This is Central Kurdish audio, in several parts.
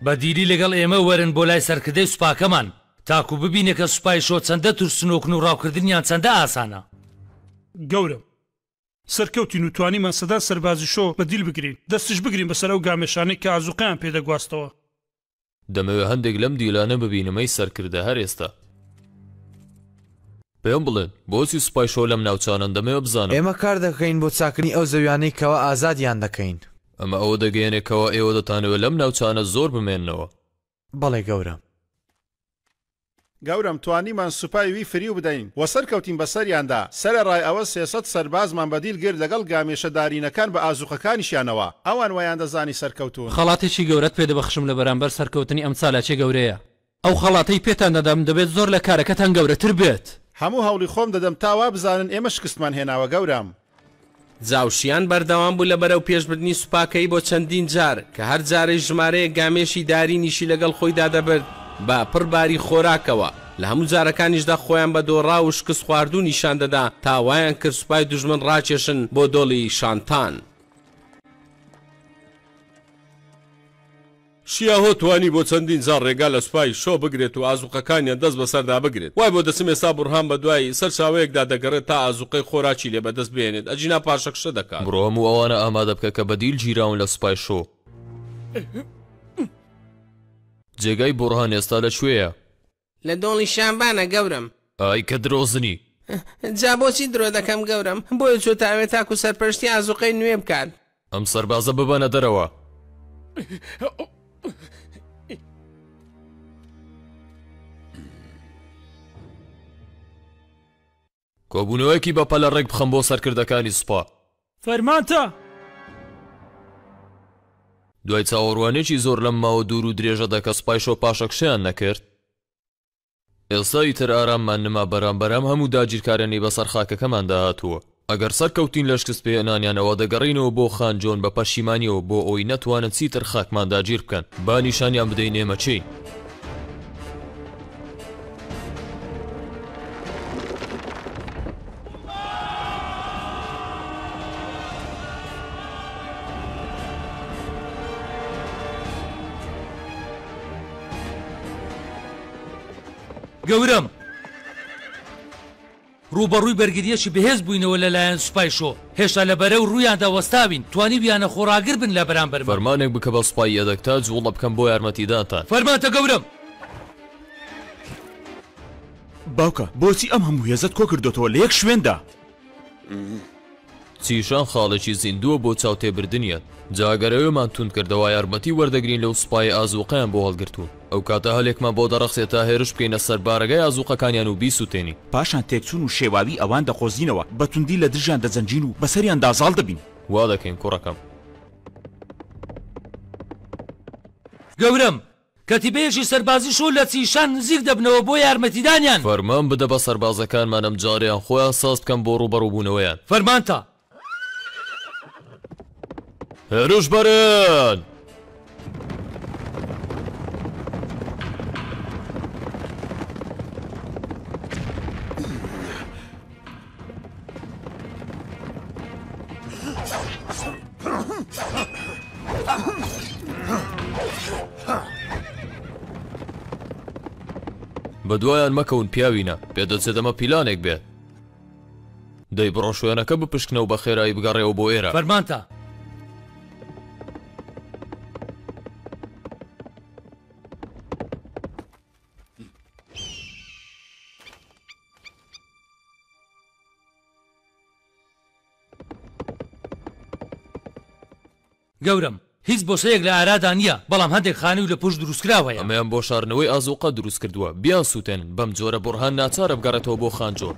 بەدیری لەگەڵ ئێمە وەرن بۆ لای سەرکردەی سوپاکەمان تاکو ببینێ کە سوپای شۆ چەندە تورسنۆکن و ڕاوکردنیان چەندە ئاسانە. گەورم سەرکەوتین و توانیمان سەدا سەربازی شۆ بەدیل بگرین دەستش بگرین بەسەر ئەو گامێشانەی کە ئازوقەیان پێدەگواستەوە. دەمەوێت هەندێک لەم دیلانە ببینمەی سەرکردە هەر ئێستا. پێم بڵێن بۆچی سوپای شۆ لەم ناوچانن دەمەوێت بزانم. ئێمە کار دەکەین بۆ چاکردنی ئەو زەویانەی کەەوە ئازادیان دەکەین. ئەمە ئەوە دەگەیەنێکەوە ئێوە دەتانەوێت لەم ناوچانە زۆر بمێننەوە. بەڵێ گەورم. گەورم توانیمان سوپای وی فریو بدەین وە سەرکەوتین بەسەریاندا سەرە ڕای ئەوە 300 سەربازمان بەدیل گرت لەگەڵ گامێشەدارینەکان بە ئازوقەکانیشیانەوە ئەوان ویان دەزانی سەرکەوتون. خەڵاتێکی گەورەت پێدەبەخشم لە بەرامبەر سەرکەوتنی ئەم چالاچێ گەورەیە. ئەو خەڵاتەی پێتان دەدەم دەبێت زۆر لە کارەکەتان گەورەتر بێت. هەموو هەوڵی خۆم دەدەم تاوا بزانن ئێمە شکستمان هێناوە گەورم. جاوشیان بەردەوام بوو لە بەرەو پێشبردننی سوپاکەی بۆ چەندین جار کە هەر جارەی ژمارەیە گامێشی دارینیشی لەگەڵ خۆیدا دەبرد بە پڕباری خۆراکەوە لە هەموو جارەکانیشدا خۆیان بە دۆڕا و شکست خواردوو نیشان دەدا تاوایان کرد سوپای دوژمن ڕاکێشن بۆ دۆڵی شانتان. شیاهۆ توانی بۆ چەندین جار ڕێگا لە سوپای شۆ بگرێت و ئازوقەکانیان دەست بەسەردا بگرێت وای بۆ دەسم ئێستا بورهان بە دوای سەر چاوەیەکدا دەگەڕێت تا ئازوقەی خۆراکی لێ بەدەست بێنێت ئەجینا پاشەکشە دەکات. بڕۆ هەموو ئەوانە ئامادە بکە کە بەدیل گیراون لە سوپای شۆ. جێگای بورهان ئێستا لەکوێیە؟ لە دۆڵی شامبانە گەورم. ئای کە درۆزنی. جا بۆچی درۆ دەکەم گەورم بۆیە چۆ تاوێت تاکو سەرپەرشتی ئازوقەی نوێ بکات. ئەم سەربازە ببەنە دەرەوە. کۆبوونەوەیەکی بەپە لە ڕێک بخەم بۆ سەرکردەکانی سوپا. فەرمانتە. دوای چاوەڕوانێکی زۆر لەم ماوە دوور و درێژەدا کە سوپای شۆ پاشەکشیان نەکرد ئێستا ئیتر ئاراممان نما بەرامبەرام هەموو داگیرکارێنی بەسەر خاکەکەماندا هاتووە. ئەگەر سەرکەوتین لە شکست پێهێنانیانەوە دەگەڕینەوە بۆ خانجۆن بە پەشیمانیەوە بۆ ئەوی نەتوانن چیتر خاکمان داگیر بکەن با نیشانیان بدەین ئێمە چی. گەورم ڕوبەڕووی بەرگریەکی بەهێز بووینەوە لەلایەن سوپای شۆ هێشتا لە بەرەو ڕوویاندا وەستاوین توانی بیانە خۆراگر بن لە بەرامبەر فەرمانێک بکە بە سوپای یەدەکتا جوڵە بکەم بۆ یارمەتیدانتان. فەرمانتە گەورم. باوکە بۆچی ئەم هەموو هێزت کۆ کردوتەوە لە یەک شوێندا؟ چیشان خاڵێکی زیندووە بۆ چاوتێبردنیان جاگەرەوەمان تون کردەوە یارمەتی وەردەگرین لەو سوپای ئازوقەیان بۆ هەڵگرتوون ئەو کاتە هەلێکمان بۆ دەڕەخسێت تا هێرش بکەینە سەر بارەگای ئازوقەکانیان و بیسووتێنی پاشان تێکچوون و شێواوی ئەوان دەخۆزینەوە بەتوندی لە دژیان دەجەنجین و بەسەریان دازاڵ دەبین. وا دەکەین کوڕەکەم. گەورم کەتیبەیەکی سەربازی شۆ لە چیشان نزیک دەبنەوە بۆ یارمەتیدانیان. فەرمان بدە بە سەربازەکانمانم جاریان خۆیان ساز بکەم بۆ ڕوبەڕووبوونەوەیان. فەرمانتە. هێرش بەرن. بەدوایان مەکەون پیاوینە پێدەچێت ئەمە پیلانێک بێت. دەی بڕۆ شوێنەکە بپشکنە و بە خێرایی بگەڕێەوە بۆ ئێرە. فەرمانتە. گەورم هیچ بۆشەیەک لە ئارادا نییە بەڵام هەندێک خانووی لە پشت دروستکراوەیە. ئەمەیان بۆ شارنەوەی ئازوقە دروست کردووە بیان سووتێنن بەم جۆرە بورهان ناچارە بگەڕێتەوە بۆ خانجۆن.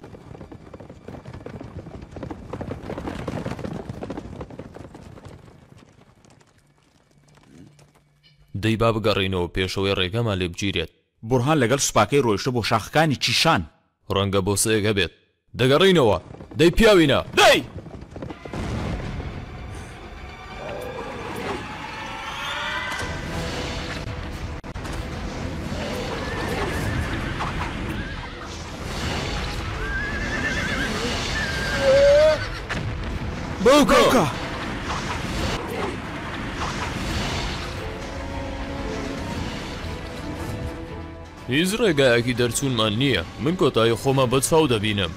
دەی با بگەڕینەوە پێشەوەی ڕێگەمان لێ بگیرێت. بورهان لەگەڵ سوپاکەی ڕۆیشتە بۆ شاخەکانی چیشان. ڕەنگە بۆ سەیەک هەبێت. دەگەڕینەوە دەی پیاوینە دەی. بووکە. هیچ ڕێگایەکی دەرچوونمان نییە من کۆتایی خۆمە بەچاو دەبینم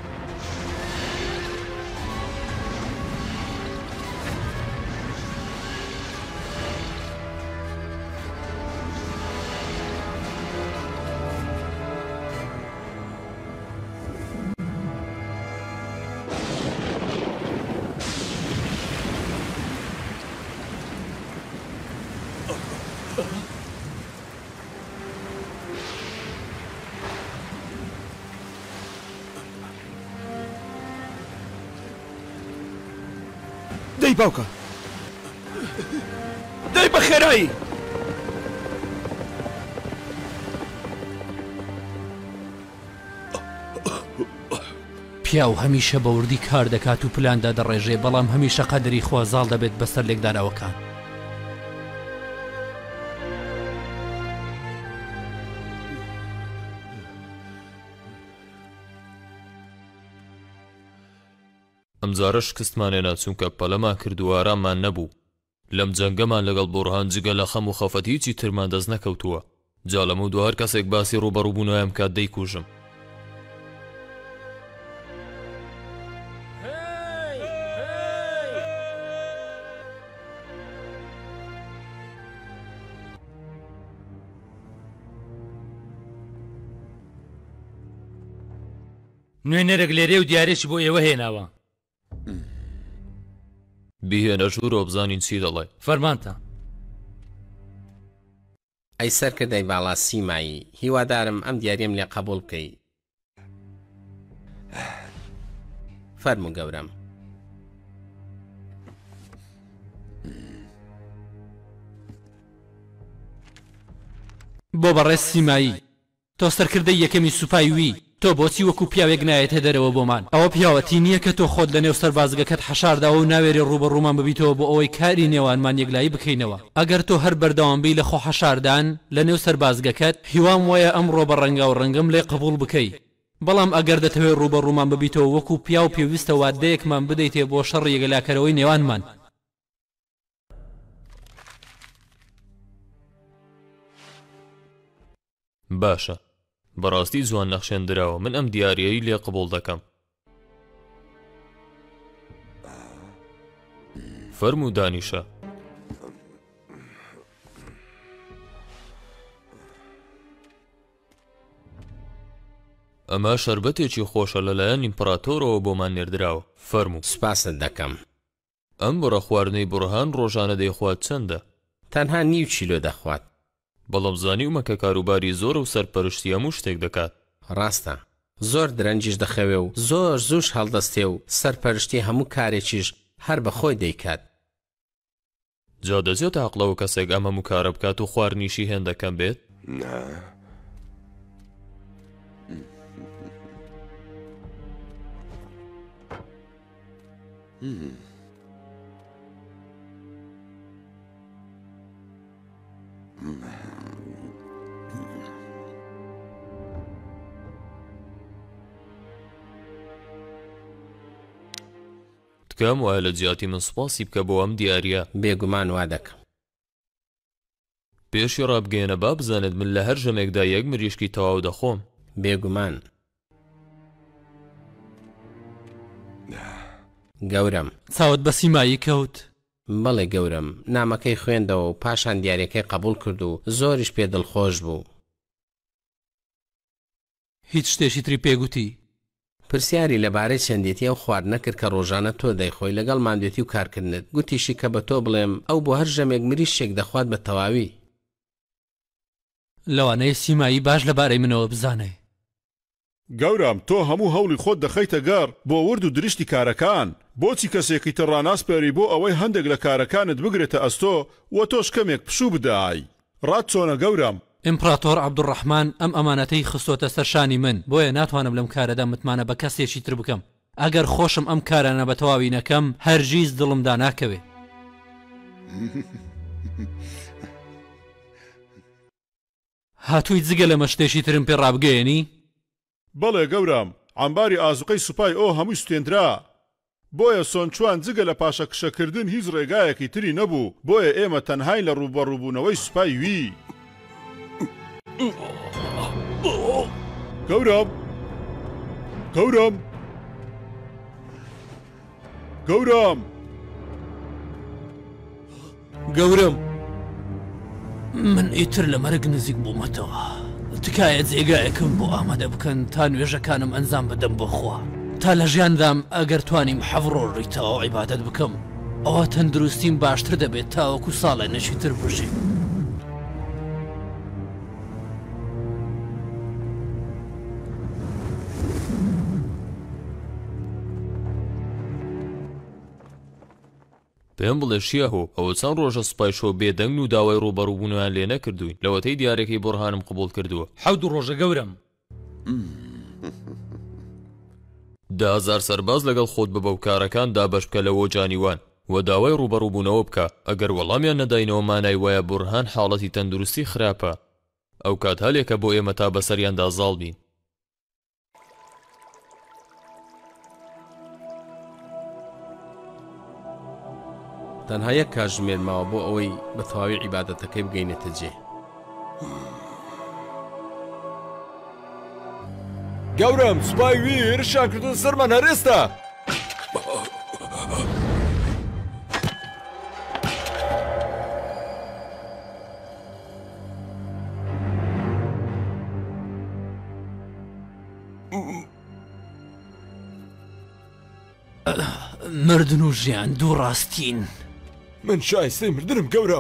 دەی باوکە دەی بە خێرایی پیاو هەمیشە بە وردی کار دەکات و پلاندا دەڕێژێ بەڵام هەمیشە قەدری خۆزاڵ دەبێت بەسەر لێکدانەوەکان ئەمجارە شکستمانێنا چونکە پەلەمان کردو ئارامان نەبوو لەم جەنگەمان لەگەڵ بۆڕهان جگە لە خەم و خەفەت هیچی ترمان دەست نەکەوتووە جا لەمە و دووهەر کەسێک باسی ڕوبەڕووبوونەوەیەم کات دەیکوژم نوێنەرێک لێرێ و دیارێکی بۆ ئێوە هێناوە بیهێنە ژوورۆ بزانین چی دەڵێ فەرمانتە ئەی سەرکردەی باڵا سیمایی هیوادارم ئەم دیاریم لێ قبول بکەی فەرموو گەورەم بۆ بەڕێز سیمایی تۆ سەرکردەی یەکەمی سوپای وی تۆ بۆچی وەکو پیاوێک نایەتە دەرەوە بۆمان ئەوە پیاوەتی نییە کە تۆ خۆت لە نێو سەربازگەکەت حەشارداوە و ناوێری ڕوبەڕوومان ببیتەوە بۆ ئەوەی کاری نێوانمان یەکلایی بکەینەوە ئەگەر تۆ هەر بەردەوامبی لە خۆ حەشاردان لە نێو سەربازگەکەت هیوام وایە ئەمڕۆ بە ڕەنگا و ڕەنگەم لێ قبول بکەی بەڵام ئەگەر دەتەوێت ڕوبەڕوومان ببیتەوە وەکو پیا و پێویستە وادەیەکمان بدەیتێ بۆ شەڕ یەکلاکەرەوەی نێوانمان باشە بەڕاستی جوان نەخشێندراوە من ئەم دیارایی لێ قبول دەکەم فەرموو دانیشە ئەمە شەربەتێکی خۆشە لەلایەن ئیمپراتۆرەوە بۆمان نێردراوە فەرموو سپاست دەکەم ئەم بڕە خواردنەی بڕهان ڕۆژانە دەیخوات چەندە تەنها نیو چیلۆ دەخوات بەڵام زانیومە کە کاروباری زۆر و سەرپەرشتی هەموو شتێک دەکات ڕاستە زۆر درەنجیش دەخەوێ و زۆر زوش هەڵدەستێ و سەرپەرشتی هەموو کارێکیش هەر بەخۆی دەیکات جا دەجێت عەقڵەوە کەسێک ئەم هەموو کارە بکات و خواردنیشی هێندەکەم بێت تکام وایە لە جیاتی من سوپاسی بکە بۆ ئەم دیاریە بێگومان وا دەکەم پێشی ڕابگەێنە با بزانێت من لە هەر ژەمێکدا یەک مریشکی تەواو دەخۆم بێگومان گەورم چاوت بە سیمایی کەوت بەڵێ گەورم نامەکەی خوێندەوە و پاشان دیارەکەی قبول کرد و زۆریش پێ دڵخۆش بوو هیچ شتێکی تری پێگوتی پرسیاری لەبارەی چەندێتی ئەو خوارد نەکرد کە ڕۆژانە تۆ دەیخۆی لەگەڵ ماندێتی و کارکردنت گوتیشی کە بە تۆ بڵێم ئەو بۆ هەر ژەمێک مریشێک دەخوات بە تەواوی لەوانەیە سیمایی باش لەبارەی منەوە بزانێ گەورم تۆ هەموو هەوڵی خۆت دەخەیتە گەڕ بۆ ورد و دریشتی کارەکان بۆچی کەسێکی تر ڕاناسپێری بۆ ئەوەی هەندێک لە کارەکانت بگرێتە ئەستۆ و تۆش کەمێک پشوو بدای ڕات چۆنە گەورم ئیمپراتۆر عەبدوڕەحمان ئەم ئەمانەتەی خستۆتە سەرشانی من بۆیە ناتوانم لەم کارەدا متمانە بە کەسێکی تر بکەم ئەگەر خۆشم ئەم کارانە بە تەواوی نەکەم هەرگیز دڵمدا ناکەوێ هاتووی جگە لەمە شتێکی ترم پێ ڕابگەیەنی بەڵێ گەورم عەمباری ئازوقەی سوپای ئەو هەمووی سوتێنرا بۆیە سۆنچوان جگە لە پاشە کشەکردن هیچ ڕێگایەکی تری نەبوو بۆیە ئێمە تەنهای لە ڕوبەڕووبوونەوەی سوپای وی گەورم گەورم گەورم گەورم من ئیتر لە مەرگ نزیک بوومەتەوە تکایە جێگایەکەم بۆ ئامادە بکەن تا نوێژەکانم ئەنجام بدەم بۆ خوا تا لە ژیاندام ئەگەر توانیم حەڤڕۆ ڕیتەوە عیبادەت بکەم ئەوە تەندروستیم باشتر دەبێت تاوەکو ساڵە نەچیتر بژیم پێم بڵێ شیە هۆ ئەوە چەند ڕۆژە سوپای شۆ بێدەنگ و داوای ڕوبەڕووبوونیان لێ نەکردووین لەوەتەی دیارێکی بۆرهانم قبول کردووە 7 ڕۆژە گەورم 10,000 سەرباز لەگەڵ خۆت ببە و کارەکاندا بەش بکە لەوە جانیوان و داوای ڕوبەڕووبوونەوە بکە ئەگەر وەڵامیان نەداینەوە مانای وایە بورهان حاڵەتی تەندروستی خراپە ئەو کات هەلێکە بۆ ئێمە تا بەسەریاندا زاڵ بین تەنها یەک کاتژمێر ماوە بۆ ئەوەی بە تەواوی عیبادەتەکەی بگەینێتە جێ گەورم سوپای ویر شاکردن سەرمان هەرێستا مردن و ژیان دوو ڕاستین من شایستەی مردنم گەورم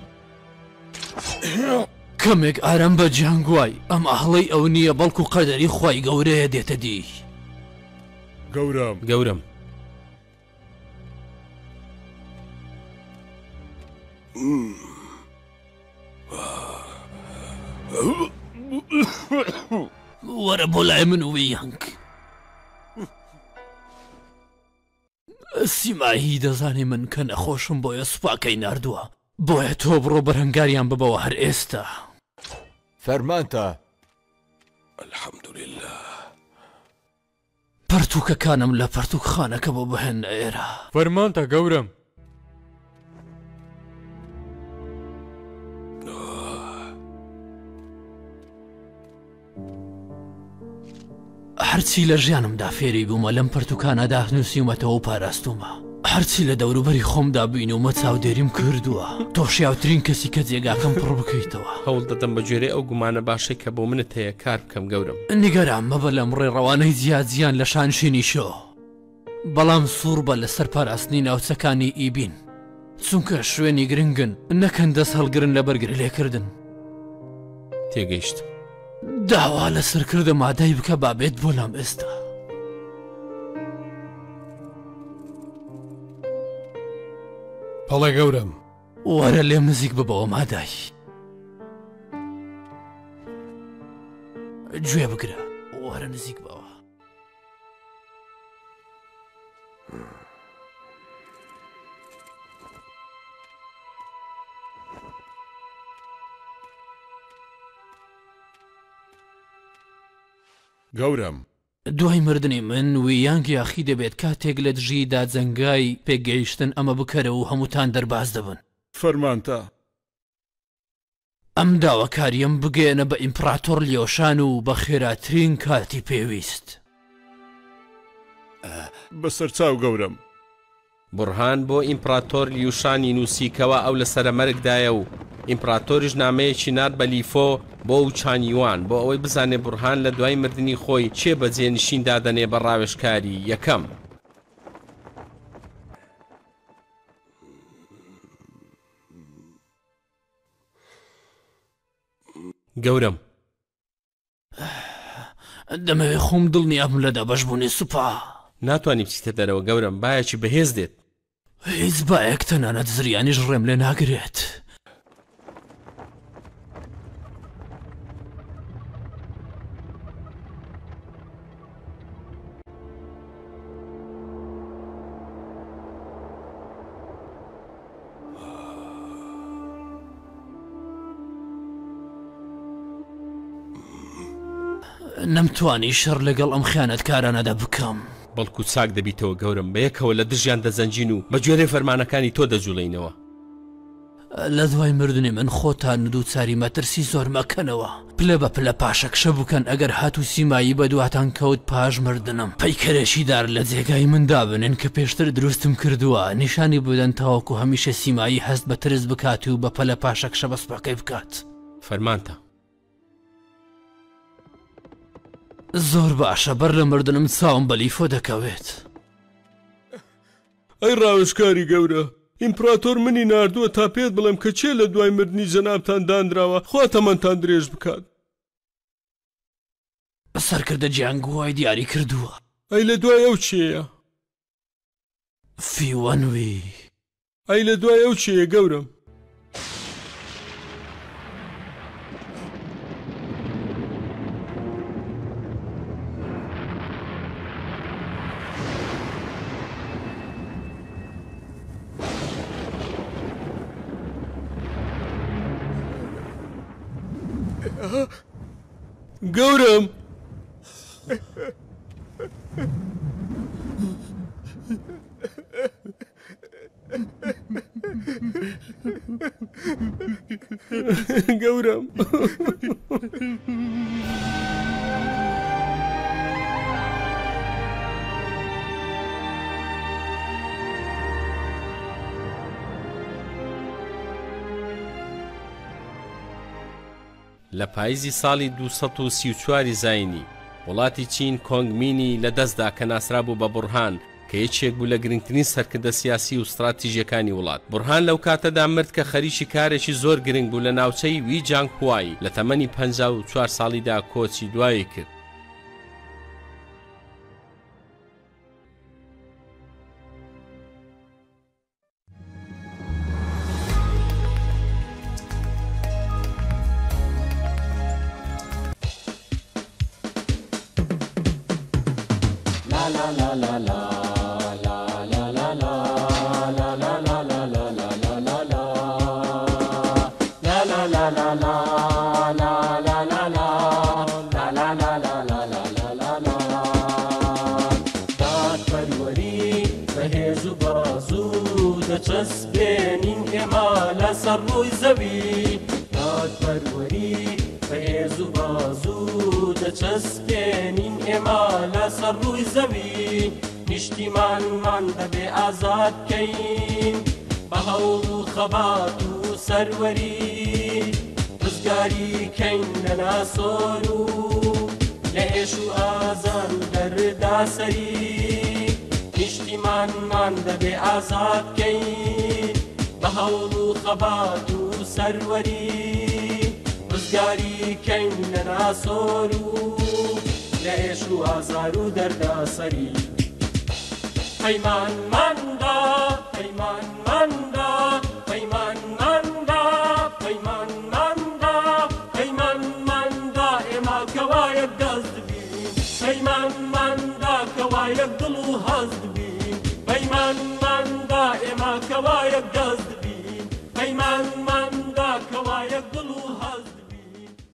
کەمێک ئارام بە جیانگوای ئەم ئاهڵەی ئەو نییە بەڵکو قەدەری خوای گەورەیە دێتە دی گەورم وەرە بۆ لای من و یانک سیمایی دەزانی من کە نەخۆشم بۆیە سوپاکەی ناردووە بۆیە تۆ بڕۆ بەرهەنگاریان ببەوە هەر ئێستا فەرمانتە الحەمدولله پەرتووکەکانم لە پەرتووکخانەکە بۆ بهێنە ئێرە فەرمانتە گەورم هەرچی لە ژیانمدا فێری بوومە لەم پەرتووکانەدا نووسیومەتەوە و پاراستومە هەرچی لە دەوروبەری خۆمدا بینومە چاودێریم کردووە تۆ شیاوترین کەسی کە جێگاکەم پڕ بکەیتەوە هەوڵ دەدەم بە گوێرەی ئەو گومانە باشەی کە بۆ منت هەیە کار بکەم گەورم نیگەران مەبە لەم ڕێڕەوانەی جیاجیان لە شانشینی شۆ بەڵام سوور بە لەسەر پاراستنی ناوچەکانی ئیبین چونکە شوێنی گرنگن نەکەن دەست هەڵگرن لە بەرگر لێکردن تێگەیشت داوا لەسەرکردە مادای بکە بابێت بۆ لام ئێستا پەڵێ گەورم وەرە لێ نزیک ببەوە مادای گوێ بگرە وەرە نزیک بەوە گەورم دوای مردنی من ویانگ یاخی دەبێت کاتێک لە دژیدا جەنگای پێگەیشتن ئەمە بکەرە و هەمووتان دەرباز دەبن فەرمانتە ئەم داواکاریم بگەێنە بە ئیمپراتۆر لیۆشان و بە خێراترین کاتی پێویست بەسەر چاو گەورم بورهان بۆ ئیمپراتۆر لیوشانی نووسیکەوە ئەو لە سەرەمەرگدایە و ئیمپراتۆریش نامەیەکی نار بە لیفۆ بۆ و چانیوان بۆ ئەوەی بزانێ بورهان لە دوای مردنی خۆی چێ بەجێ نشین دادەنێ بە ڕاوێژکاری یەکەم گەورم دەمەوێ خۆم دڵنیام لەدا بەشبوونی سوپا ناتوانانی بچیتە دەرەوە گەورم باەکی بەهێز دێت هیچ باەک تەنانەت زریانیش ڕێم لێ ناگرێت نەمتوانی شەڕ لەگەڵ ئەم خیانەتکارانەدا بکەم بەڵکو چاک دەبیتەوە گەورم بە یەکەوە لە دژیان دەزەنجین و بە گوێرەی فەرمانەکانی تۆ دەجوڵینەوە لە دوای مردنی من خۆتان دووچاری مەترسی زۆر مەکەنەوە پلە بە پلە پاشەکشە بکەن ئەگەر هاتو سیمایی بە دواتان کەوت پاش مردنم پەیکەرێشیدار لە جێگای مندا بنن کە پێشتر دروستم کردووە نیشانی بدەن تاوەکو هەمیشە سیمایی هەست بە ترس بکات و بە پەلە پاشەکشە بەسپەکەی بکات فەرمانتە زۆر باشە بەر لە مردنم چاوم بە لیفۆ دەکەوێت ئەی ڕاوشکاری گەورە ئیمپراتۆر منی ناردووە تا پێت بڵێم کە چێ لە دوای مردنی جەنابتان دانراوە خوا تەمەنتان درێژ بکات سەرکردە جیانگووای دیاری کردووە ئەی لە دوای ئەو چێیە فیوەنوی ئەی لە دوای ئەو چێیە گەورم گەورم گەورم لە پاییزی ساڵی 234 زاینی وڵاتی چین کۆنگمینی لە دەستدا کە ناسرا بوو بە بورهان کە یەکێک بوو لە گرنگترین سەرکردە سیاسی و استراتیژیەکانی وڵات بورهان لەو کاتەدا مرد کە خەریکی کارێکی زۆر گرنگ بوو لە ناوچەی وی جانگ هوایی لە تەمەنی 54 ساڵیدا کۆچی دوایی کرد دەچەسبێنین ئێمە لەسەر ڕووی زەوی دادپەروەری بەهێز و بازوو دەچەسبێنین ئێمە لەسەر ڕووی زەوی نیشتیمانمان دەبێ ئازاد بکەین بە هەوڵ و خەبات و سەروەری ڕزگاری کەین لە ناسۆر و لە ئێش و ئازان دەردا سەری نیشتیمانمان دەبێ ئازاد بکەین بە هەوڵ و خەبات و سەروەری ڕزگاری کەین لە ناسۆر و لە ئێش و ئازار و دەردا سەری پەیمانماندا پەیمانماندا پەیمانماندا پەیمانماندا پەیمانماندا ئێمە کەوایەک دەست بین پەیمانماندا کەوایەک دڵ و هەست بین پەیمانماندا ئێمە کەوایەک دەست بین پەیمانماندا کەوایەک دڵ و